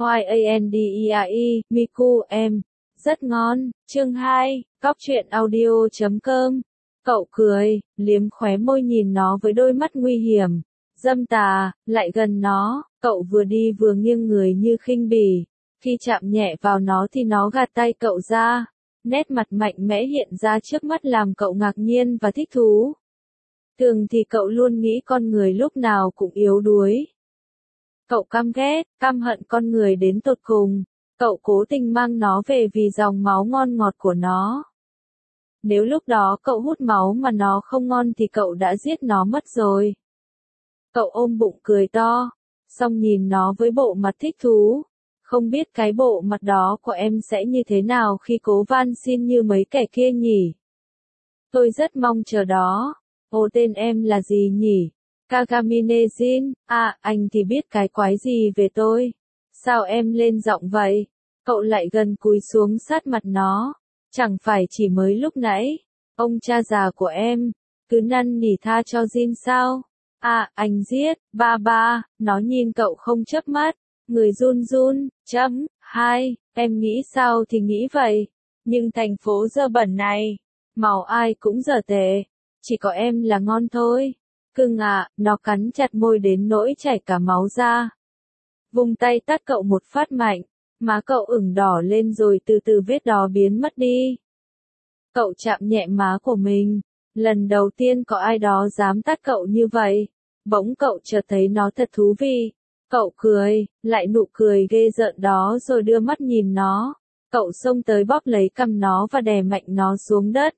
Yandeai, Miku em. Rất ngon. Chương 2, Cóc truyện audio.com. Cậu cười, liếm khóe môi nhìn nó với đôi mắt nguy hiểm. Dâm tà, lại gần nó, cậu vừa đi vừa nghiêng người như khinh bỉ. Khi chạm nhẹ vào nó thì nó gạt tay cậu ra. Nét mặt mạnh mẽ hiện ra trước mắt làm cậu ngạc nhiên và thích thú. Thường thì cậu luôn nghĩ con người lúc nào cũng yếu đuối. Cậu căm ghét, căm hận con người đến tột cùng. Cậu cố tình mang nó về vì dòng máu ngon ngọt của nó. Nếu lúc đó cậu hút máu mà nó không ngon thì cậu đã giết nó mất rồi. Cậu ôm bụng cười to, xong nhìn nó với bộ mặt thích thú. Không biết cái bộ mặt đó của em sẽ như thế nào khi cố van xin như mấy kẻ kia nhỉ? Tôi rất mong chờ đó. Ồ, tên em là gì nhỉ? Kagamine Jin. À, anh thì biết cái quái gì về tôi? Sao em lên giọng vậy? Cậu lại gần cúi xuống sát mặt nó. Chẳng phải chỉ mới lúc nãy, ông cha già của em, cứ năn nỉ tha cho Jin sao? À, anh giết, ba, nó nhìn cậu không chớp mắt, người run run, em nghĩ sao thì nghĩ vậy, nhưng thành phố dơ bẩn này, màu ai cũng dở tệ, chỉ có em là ngon thôi. Cưng à, nó cắn chặt môi đến nỗi chảy cả máu ra. Vùng tay tát cậu một phát mạnh. Má cậu ửng đỏ lên rồi từ từ vết đó biến mất đi. Cậu chạm nhẹ má của mình. Lần đầu tiên có ai đó dám tát cậu như vậy. Bỗng cậu chợt thấy nó thật thú vị. Cậu cười, lại nụ cười ghê rợn đó rồi đưa mắt nhìn nó. Cậu xông tới bóp lấy cằm nó và đè mạnh nó xuống đất.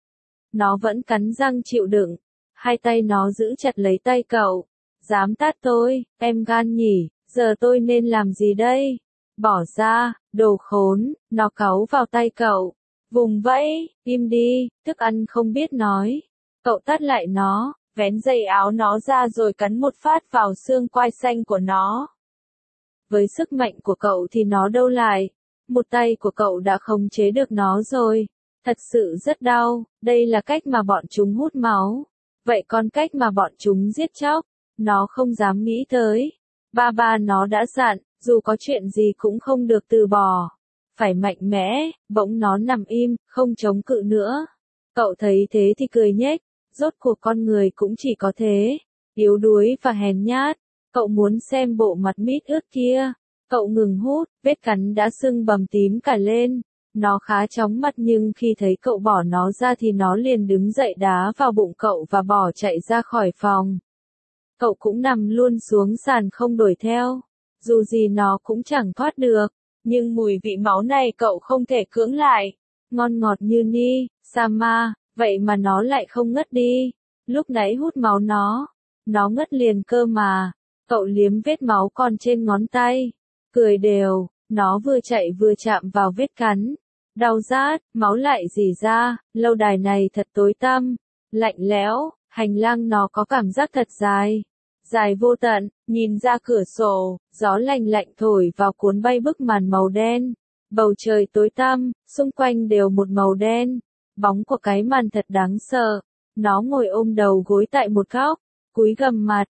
Nó vẫn cắn răng chịu đựng. Hai tay nó giữ chặt lấy tay cậu. Dám tát tôi, em gan nhỉ, giờ tôi nên làm gì đây? Bỏ ra, đồ khốn, nó cáu vào tay cậu. Vùng vẫy, im đi, thức ăn không biết nói. Cậu tát lại nó, vén dây áo nó ra rồi cắn một phát vào xương quai xanh của nó. Với sức mạnh của cậu thì nó đâu lại. Một tay của cậu đã khống chế được nó rồi. Thật sự rất đau, đây là cách mà bọn chúng hút máu. Vậy còn cách mà bọn chúng giết chóc, nó không dám nghĩ tới. Ba nó đã dặn. Dù có chuyện gì cũng không được từ bỏ. Phải mạnh mẽ, bỗng nó nằm im, không chống cự nữa. Cậu thấy thế thì cười nhếch, rốt cuộc con người cũng chỉ có thế. Yếu đuối và hèn nhát. Cậu muốn xem bộ mặt mít ướt kia. Cậu ngừng hút, vết cắn đã sưng bầm tím cả lên. Nó khá chóng mặt nhưng khi thấy cậu bỏ nó ra thì nó liền đứng dậy đá vào bụng cậu và bỏ chạy ra khỏi phòng. Cậu cũng nằm luôn xuống sàn không đuổi theo. Dù gì nó cũng chẳng thoát được, nhưng mùi vị máu này cậu không thể cưỡng lại. Ngon ngọt như ni, Sama, vậy mà nó lại không ngất đi. Lúc nãy hút máu nó ngất liền cơ mà. Cậu liếm vết máu còn trên ngón tay, cười đều, nó vừa chạy vừa chạm vào vết cắn. Đau rát, máu lại rỉ ra, lâu đài này thật tối tăm, lạnh lẽo, hành lang nó có cảm giác thật dài. Dài vô tận, nhìn ra cửa sổ, gió lạnh lạnh thổi vào cuốn bay bức màn màu đen. Bầu trời tối tăm, xung quanh đều một màu đen. Bóng của cái màn thật đáng sợ. Nó ngồi ôm đầu gối tại một góc, cúi gằm mặt,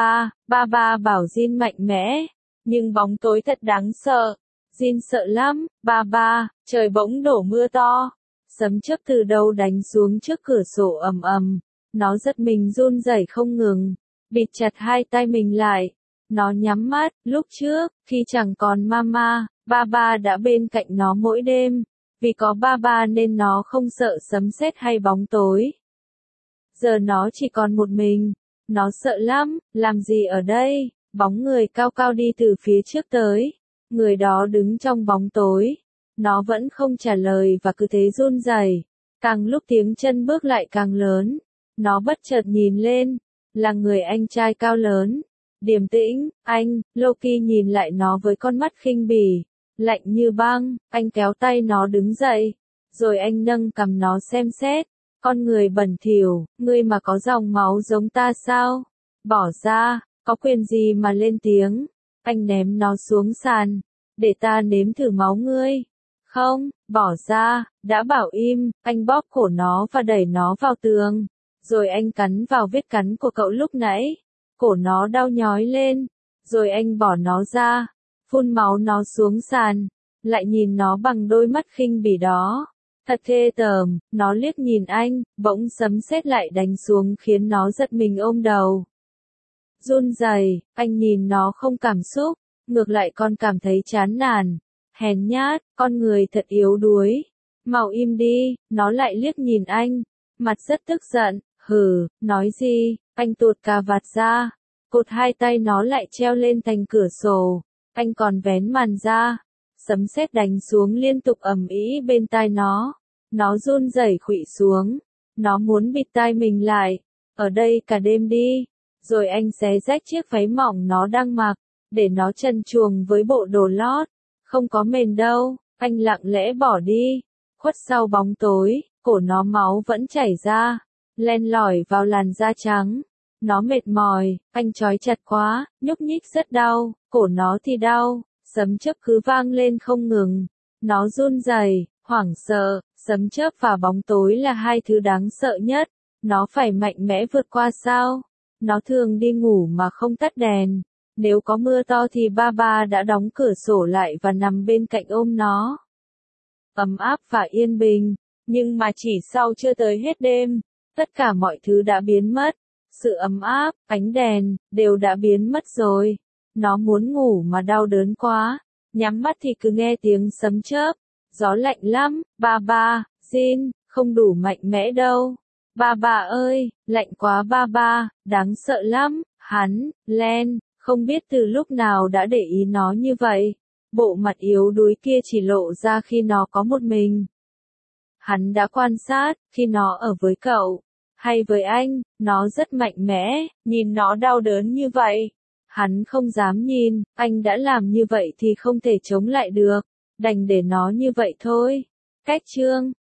ba bảo Jin mạnh mẽ. Nhưng bóng tối thật đáng sợ. Jin sợ lắm, ba, trời bỗng đổ mưa to. Sấm chớp từ đâu đánh xuống trước cửa sổ ầm ầm. Nó giật mình run rẩy không ngừng. Bịt chặt hai tay mình lại. Nó nhắm mắt, lúc trước, khi chẳng còn mama, ba đã bên cạnh nó mỗi đêm. Vì có ba nên nó không sợ sấm sét hay bóng tối. Giờ nó chỉ còn một mình. Nó sợ lắm, làm gì ở đây? Bóng người cao cao đi từ phía trước tới. Người đó đứng trong bóng tối. Nó vẫn không trả lời và cứ thế run rẩy. Càng lúc tiếng chân bước lại càng lớn. Nó bất chợt nhìn lên. Là người anh trai cao lớn, điềm tĩnh, anh. Loki nhìn lại nó với con mắt khinh bỉ, lạnh như băng. Anh kéo tay nó đứng dậy, rồi anh nâng cằm nó xem xét. Con người bẩn thỉu, ngươi mà có dòng máu giống ta sao? Bỏ ra, có quyền gì mà lên tiếng? Anh ném nó xuống sàn, để ta nếm thử máu ngươi. Không, bỏ ra, đã bảo im. Anh bóp cổ nó và đẩy nó vào tường. Rồi anh cắn vào vết cắn của cậu lúc nãy. Cổ nó đau nhói lên. Rồi anh bỏ nó ra. phun máu nó xuống sàn, lại nhìn nó bằng đôi mắt khinh bỉ đó. Thật ghê tởm, nó liếc nhìn anh, bỗng sấm sét lại đánh xuống khiến nó giật mình ôm đầu. Run rẩy, anh nhìn nó không cảm xúc, ngược lại còn cảm thấy chán nản. Hèn nhát, con người thật yếu đuối. Mau im đi, nó lại liếc nhìn anh, mặt rất tức giận, hừ, nói gì, anh tuột cà vạt ra, cột hai tay nó lại treo lên thành cửa sổ, anh còn vén màn ra, sấm sét đánh xuống liên tục ầm ĩ bên tai nó run rẩy khuỵu xuống, nó muốn bịt tai mình lại, ở đây cả đêm đi, rồi anh xé rách chiếc váy mỏng nó đang mặc, để nó trần truồng với bộ đồ lót, không có mền đâu, anh lặng lẽ bỏ đi, khuất sau bóng tối, cổ nó máu vẫn chảy ra, len lỏi vào làn da trắng. Nó mệt mỏi, anh trói chặt quá, nhúc nhích rất đau, cổ nó thì đau, sấm chớp cứ vang lên không ngừng. Nó run rẩy, hoảng sợ, sấm chớp và bóng tối là hai thứ đáng sợ nhất. Nó phải mạnh mẽ vượt qua sao? Nó thường đi ngủ mà không tắt đèn. Nếu có mưa to thì ba đã đóng cửa sổ lại và nằm bên cạnh ôm nó. Ấm áp và yên bình, nhưng mà chỉ sau chưa tới hết đêm, tất cả mọi thứ đã biến mất. Sự ấm áp, ánh đèn, đều đã biến mất rồi. Nó muốn ngủ mà đau đớn quá. Nhắm mắt thì cứ nghe tiếng sấm chớp. Gió lạnh lắm, ba, xin, không đủ mạnh mẽ đâu. Ba ơi, lạnh quá ba, đáng sợ lắm. Hắn, Len, không biết từ lúc nào đã để ý nó như vậy. Bộ mặt yếu đuối kia chỉ lộ ra khi nó có một mình. Hắn đã quan sát, khi nó ở với cậu, hay với anh, nó rất mạnh mẽ, nhìn nó đau đớn như vậy. Hắn không dám nhìn, anh đã làm như vậy thì không thể chống lại được, đành để nó như vậy thôi. Cách chương